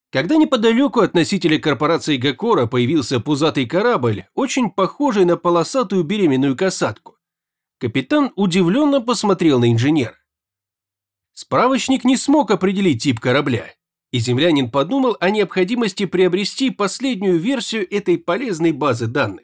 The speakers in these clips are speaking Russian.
Когда неподалеку от носителя корпорации Гакора появился пузатый корабль, очень похожий на полосатую беременную касатку, капитан удивленно посмотрел на инженера. Справочник не смог определить тип корабля, и землянин подумал о необходимости приобрести последнюю версию этой полезной базы данных.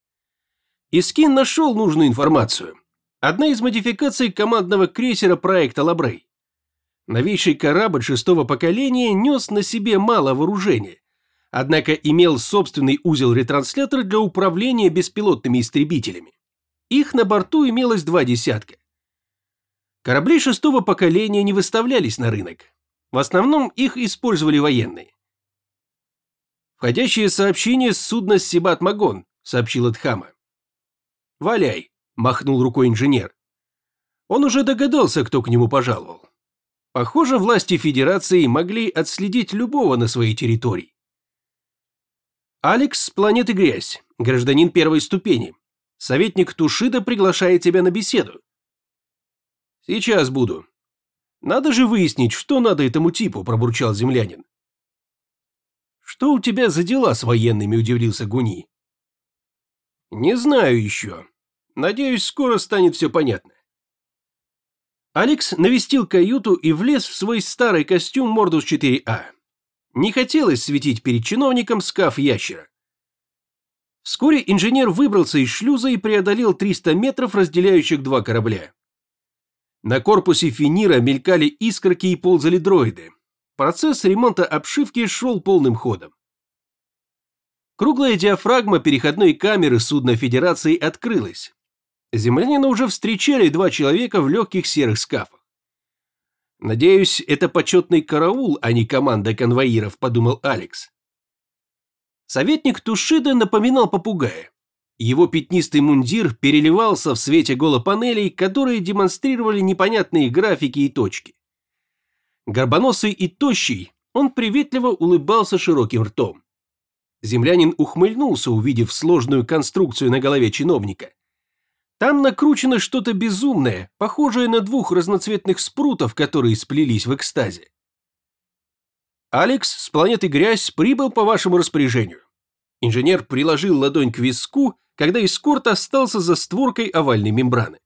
Искин нашел нужную информацию. Одна из модификаций командного крейсера проекта Лабрей. Новейший корабль шестого поколения нес на себе мало вооружения, однако имел собственный узел-ретранслятор для управления беспилотными истребителями. Их на борту имелось 2 десятка. Корабли шестого поколения не выставлялись на рынок. В основном их использовали военные. «Входящее сообщение с судна Сибат-Магон», — сообщил Эдхама. «Валяй», — махнул рукой инженер. Он уже догадался, кто к нему пожаловал. Похоже, власти Федерации могли отследить любого на своей территории. «Алекс с планеты Грязь, гражданин первой ступени. Советник Тушида приглашает тебя на беседу». «Сейчас буду. Надо же выяснить, что надо этому типу», – пробурчал землянин. «Что у тебя за дела с военными?» – удивился Гуни. «Не знаю еще. Надеюсь, скоро станет все понятно». Алекс навестил каюту и влез в свой старый костюм Мордус 4А. Не хотелось светить перед чиновником скаф ящера. Вскоре инженер выбрался из шлюза и преодолел 300 метров, разделяющих 2 корабля. На корпусе Финира мелькали искорки и ползали дроиды. Процесс ремонта обшивки шел полным ходом. Круглая диафрагма переходной камеры судна Федерации открылась. Землянина уже встречали 2 человека в легких серых скафах. «Надеюсь, это почетный караул, а не команда конвоиров», – подумал Алекс. Советник Тушида напоминал попугая. Его пятнистый мундир переливался в свете голопанелей, которые демонстрировали непонятные графики и точки. Горбоносый и тощий, он приветливо улыбался широким ртом. Землянин ухмыльнулся, увидев сложную конструкцию на голове чиновника. Там накручено что-то безумное, похожее на 2 разноцветных спрутов, которые сплелись в экстазе. «Алекс с планеты Грязь прибыл по вашему распоряжению». Инженер приложил ладонь к виску, когда эскорт остался за створкой овальной мембраны.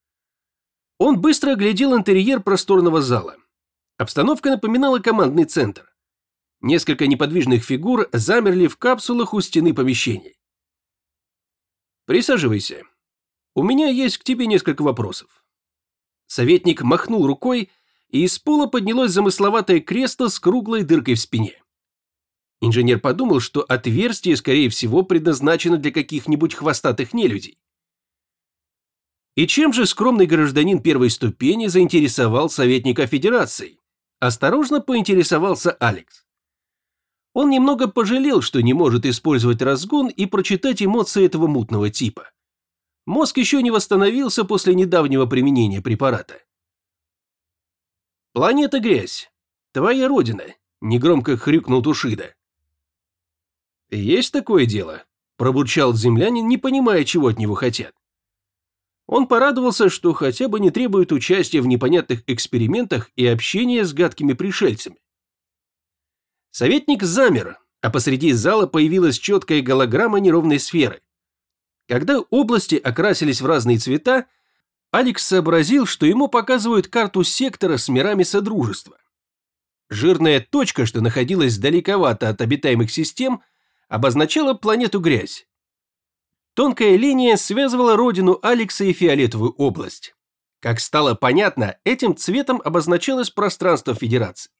Он быстро оглядел интерьер просторного зала. Обстановка напоминала командный центр. Несколько неподвижных фигур замерли в капсулах у стены помещений. «Присаживайся. У меня есть к тебе несколько вопросов». Советник махнул рукой, и из пола поднялось замысловатое кресло с круглой дыркой в спине. Инженер подумал, что отверстие, скорее всего, предназначено для каких-нибудь хвостатых нелюдей. И чем же скромный гражданин первой ступени заинтересовал советника Федерации? Осторожно поинтересовался Алекс. Он немного пожалел, что не может использовать разгон и прочитать эмоции этого мутного типа. Мозг еще не восстановился после недавнего применения препарата. «Планета Грязь. Твоя родина», – негромко хрюкнул Тушида. «Есть такое дело», – пробурчал землянин, не понимая, чего от него хотят. Он порадовался, что хотя бы не требует участия в непонятных экспериментах и общения с гадкими пришельцами. Советник замер, а посреди зала появилась четкая голограмма неровной сферы. Когда области окрасились в разные цвета, Алекс сообразил, что ему показывают карту сектора с мирами Содружества. Жирная точка, что находилась далековато от обитаемых систем, обозначала планету Грязь. Тонкая линия связывала родину Алекса и Фиолетовую область. Как стало понятно, этим цветом обозначалось пространство Федерации.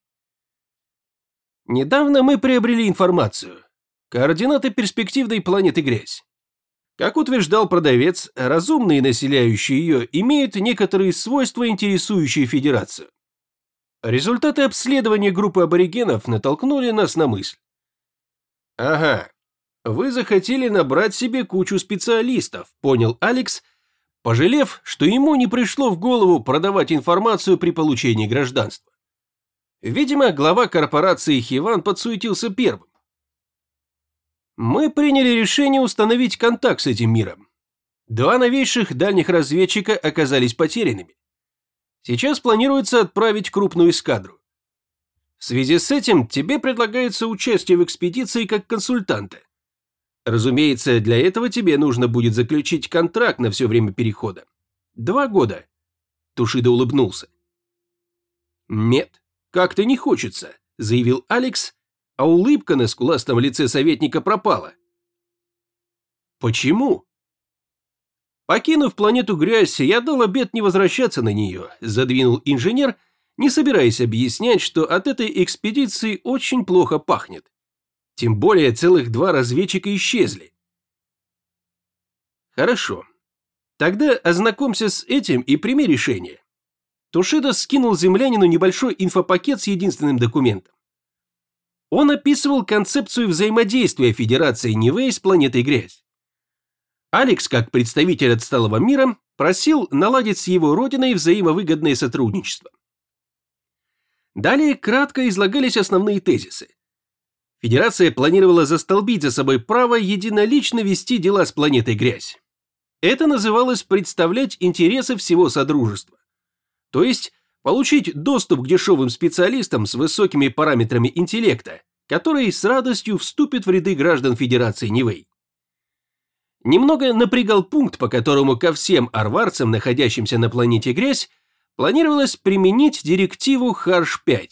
Недавно мы приобрели информацию. Координаты перспективной планеты Грязь. Как утверждал продавец, разумные, населяющие ее, имеют некоторые свойства, интересующие Федерацию. Результаты обследования группы аборигенов натолкнули нас на мысль. «Ага, вы захотели набрать себе кучу специалистов», – понял Алекс, пожалев, что ему не пришло в голову продавать информацию при получении гражданства. Видимо, глава корпорации Хиван подсуетился первым. Мы приняли решение установить контакт с этим миром. 2 новейших дальних разведчика оказались потерянными. Сейчас планируется отправить крупную эскадру. В связи с этим тебе предлагается участие в экспедиции как консультанта. Разумеется, для этого тебе нужно будет заключить контракт на все время перехода. 2 года. Тушидо улыбнулся. Нет, как-то не хочется, заявил Алекс, а улыбка на скуластом лице советника пропала. Почему? Покинув планету Грязь, я дал обет не возвращаться на нее, задвинул инженер, не собираясь объяснять, что от этой экспедиции очень плохо пахнет. Тем более целых 2 разведчика исчезли. Хорошо. Тогда ознакомься с этим и прими решение. Тушидо скинул землянину небольшой инфопакет с единственным документом. Он описывал концепцию взаимодействия Федерации Нивэй с планетой Грязь. Алекс, как представитель отсталого мира, просил наладить с его родиной взаимовыгодное сотрудничество. Далее кратко излагались основные тезисы. Федерация планировала застолбить за собой право единолично вести дела с планетой Грязь. Это называлось представлять интересы всего Содружества. То есть получить доступ к дешевым специалистам с высокими параметрами интеллекта, которые с радостью вступят в ряды граждан Федерации Нивэй. Немного напрягал пункт, по которому ко всем арварцам, находящимся на планете Грязь, планировалось применить директиву Харш-5.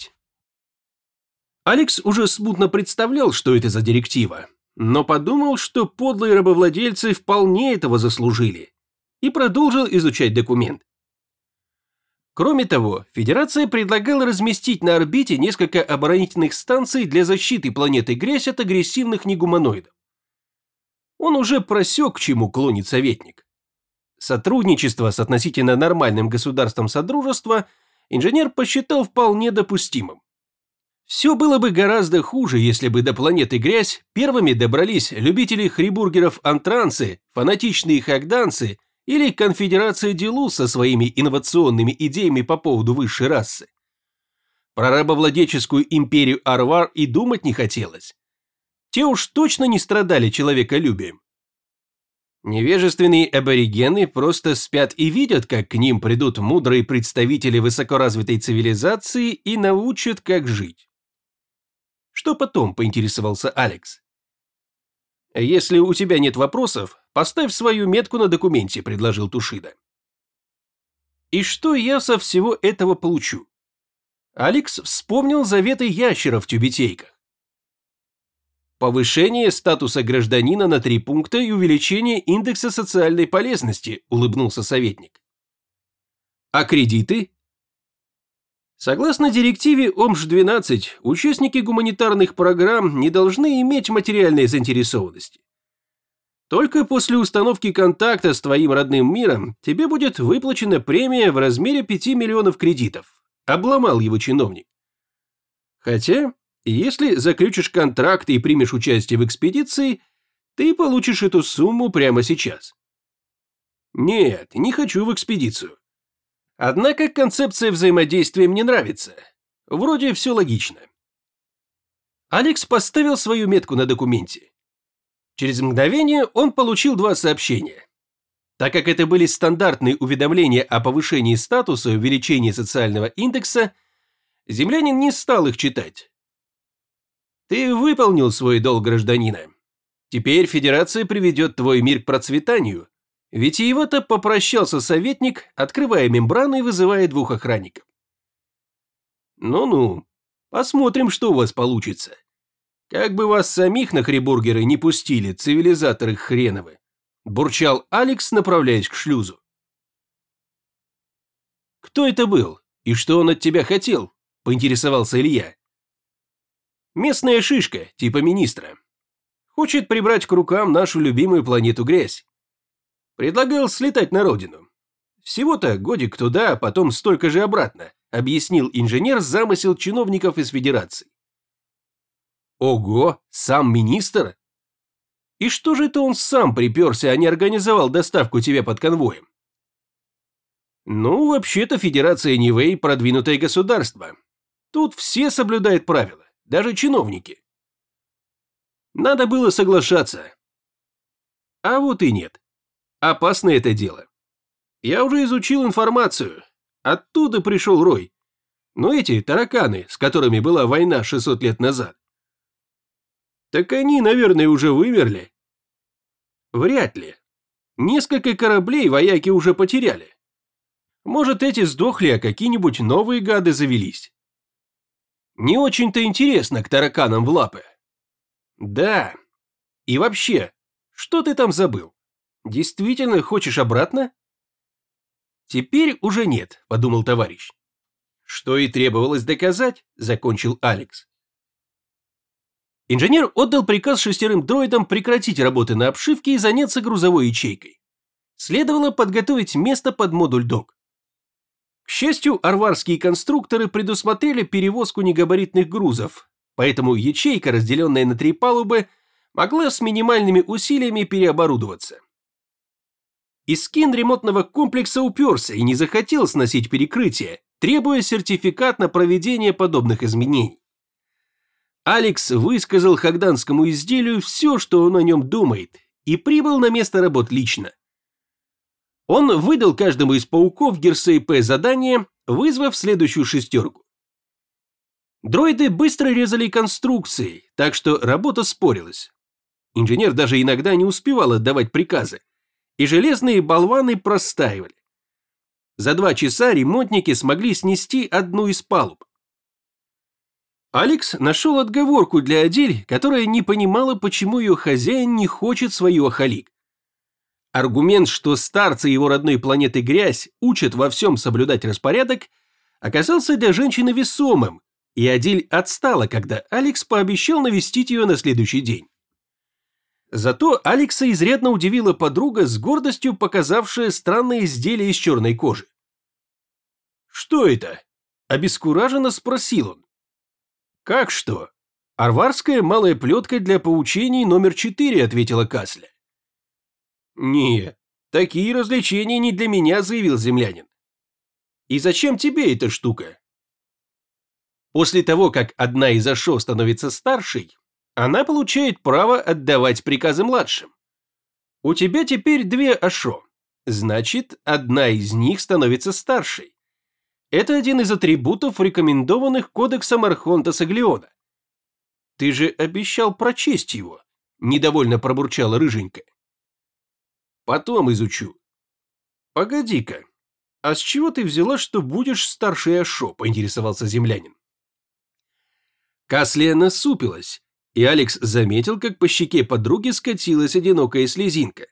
Алекс уже смутно представлял, что это за директива, но подумал, что подлые рабовладельцы вполне этого заслужили, и продолжил изучать документ. Кроме того, Федерация предлагала разместить на орбите несколько оборонительных станций для защиты планеты Грязь от агрессивных негуманоидов. Он уже просек, к чему клонит советник. Сотрудничество с относительно нормальным государством Содружества инженер посчитал вполне допустимым. Все было бы гораздо хуже, если бы до планеты Грязь первыми добрались любители хрибургеров-антранцы, фанатичные хагданцы или конфедерация Делу со своими инновационными идеями по поводу высшей расы. Про рабовладельческую империю Арвар и думать не хотелось. Те уж точно не страдали человеколюбием. Невежественные аборигены просто спят и видят, как к ним придут мудрые представители высокоразвитой цивилизации и научат, как жить. Что потом, поинтересовался Алекс. Если у тебя нет вопросов, поставь свою метку на документе, предложил Тушидо. И что я со всего этого получу? Алекс вспомнил заветы ящеров в тюбетейках. Повышение статуса гражданина на 3 пункта и увеличение индекса социальной полезности, улыбнулся советник. А кредиты? Согласно директиве ОМЖ-12, участники гуманитарных программ не должны иметь материальной заинтересованности. Только после установки контакта с твоим родным миром тебе будет выплачена премия в размере 5 миллионов кредитов. Обломал его чиновник. Хотя, если заключишь контракт и примешь участие в экспедиции, ты получишь эту сумму прямо сейчас. Нет, не хочу в экспедицию. Однако концепция взаимодействия мне нравится. Вроде все логично. Алекс поставил свою метку на документе. Через мгновение он получил 2 сообщения. Так как это были стандартные уведомления о повышении статуса и увеличении социального индекса, землянин не стал их читать. Ты выполнил свой долг гражданина. Теперь Федерация приведет твой мир к процветанию. Витиевато попрощался советник, открывая мембрану и вызывая 2 охранников. Ну-ну, посмотрим, что у вас получится. Как бы вас самих на хрибургеры не пустили, цивилизаторы хреновы, бурчал Алекс, направляясь к шлюзу. Кто это был и что он от тебя хотел? Поинтересовался Илья. Местная шишка, типа министра. Хочет прибрать к рукам нашу любимую планету Грязь. Предлагал слетать на родину. Всего-то годик туда, а потом столько же обратно, объяснил инженер замысел чиновников из Федерации. Ого, сам министр? И что же это он сам приперся, а не организовал доставку тебя под конвоем? Ну, вообще-то Федерация Нивэй продвинутое государство. Тут все соблюдают правила. Даже чиновники. Надо было соглашаться. А вот и нет. Опасно это дело. Я уже изучил информацию. Оттуда пришел Рой. Но эти тараканы, с которыми была война 600 лет назад. Так они, наверное, уже вымерли. Вряд ли. Несколько кораблей вояки уже потеряли. Может, эти сдохли, а какие-нибудь новые гады завелись. Не очень-то интересно к тараканам в лапы. Да. И вообще, что ты там забыл? Действительно хочешь обратно? Теперь уже нет, подумал товарищ. Что и требовалось доказать, закончил Алекс. Инженер отдал приказ 6 дроидам прекратить работы на обшивке и заняться грузовой ячейкой. Следовало подготовить место под модуль док. К счастью, арварские конструкторы предусмотрели перевозку негабаритных грузов, поэтому ячейка, разделенная на 3 палубы, могла с минимальными усилиями переоборудоваться. Искин ремонтного комплекса уперся и не захотел сносить перекрытие, требуя сертификат на проведение подобных изменений. Алекс высказал хагданскому изделию все, что он о нем думает, и прибыл на место работ лично. Он выдал каждому из пауков Герсей-П задание, вызвав следующую 6. Дроиды быстро резали конструкции, так что работа спорилась. Инженер даже иногда не успевал отдавать приказы, и железные болваны простаивали. За 2 часа ремонтники смогли снести одну из палуб. Алекс нашел отговорку для Адель, которая не понимала, почему ее хозяин не хочет свою Ахалик. Аргумент, что старцы его родной планеты Грязь учат во всем соблюдать распорядок, оказался для женщины весомым, и Адель отстала, когда Алекс пообещал навестить ее на следующий день. Зато Алекса изрядно удивила подруга, с гордостью показавшая странное изделие из черной кожи. «Что это?» – обескураженно спросил он. «Как что? Арварская малая плетка для поучений номер 4», – ответила Касля. «Не, такие развлечения не для меня», – заявил землянин. «И зачем тебе эта штука?» После того, как одна из Ашо становится старшей, она получает право отдавать приказы младшим. У тебя теперь 2 Ашо, значит, одна из них становится старшей. Это один из атрибутов, рекомендованных кодексом Архонта Саглиона. Ты же обещал прочесть его, недовольно пробурчала рыженькая. Потом изучу. Погоди-ка, а с чего ты взяла, что будешь старшей Ашо, поинтересовался землянин. Каслия насупилась, и Алекс заметил, как по щеке подруги скатилась одинокая слезинка.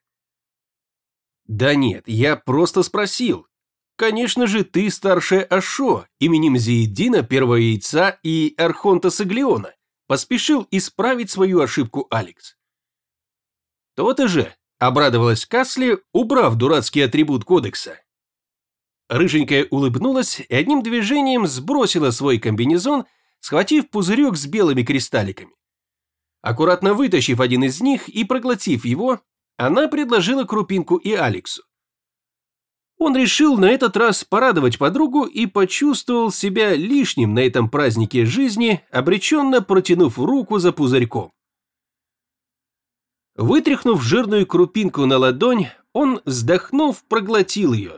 «Да нет, я просто спросил. Конечно же, ты старшая Ашо, именем Зиеддина, Первого Яйца и Архонта Саглиона», поспешил исправить свою ошибку Алекс. «То-то же», — обрадовалась Касли, убрав дурацкий атрибут кодекса. Рыженькая улыбнулась и одним движением сбросила свой комбинезон, схватив пузырек с белыми кристалликами. Аккуратно вытащив один из них и проглотив его, она предложила крупинку и Алексу. Он решил на этот раз порадовать подругу и почувствовал себя лишним на этом празднике жизни, обреченно протянув руку за пузырьком. Вытряхнув жирную крупинку на ладонь, он, вздохнув, проглотил ее.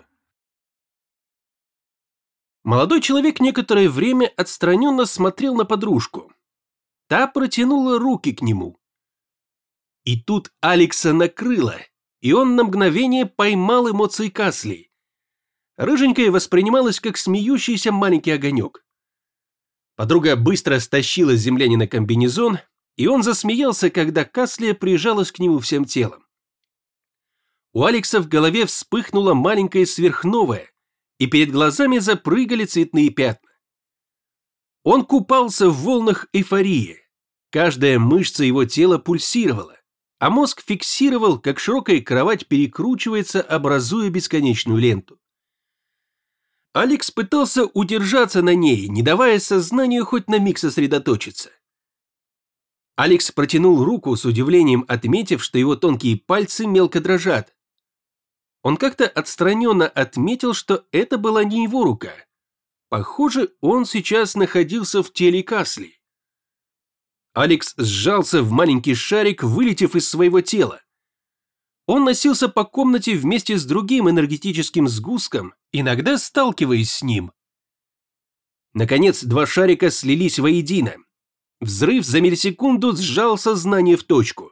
Молодой человек некоторое время отстраненно смотрел на подружку. Та протянула руки к нему. И тут Алекса накрыло, и он на мгновение поймал эмоции Касли. Рыженькая воспринималась как смеющийся маленький огонек. Подруга быстро стащила с землянина комбинезон, и он засмеялся, когда Каслия прижалась к нему всем телом. У Алекса в голове вспыхнула маленькая сверхновая, и перед глазами запрыгали цветные пятна. Он купался в волнах эйфории. Каждая мышца его тела пульсировала, а мозг фиксировал, как широкая кровать перекручивается, образуя бесконечную ленту. Алекс пытался удержаться на ней, не давая сознанию хоть на миг сосредоточиться. Алекс протянул руку, с удивлением отметив, что его тонкие пальцы мелко дрожат. Он как-то отстраненно отметил, что это была не его рука. Похоже, он сейчас находился в теле Касли. Алекс сжался в маленький шарик, вылетев из своего тела. Он носился по комнате вместе с другим энергетическим сгустком, иногда сталкиваясь с ним. Наконец, два шарика слились воедино. Взрыв за миллисекунду сжал сознание в точку.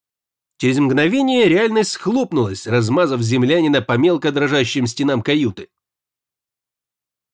Через мгновение реальность схлопнулась, размазав землянина по мелко дрожащим стенам каюты.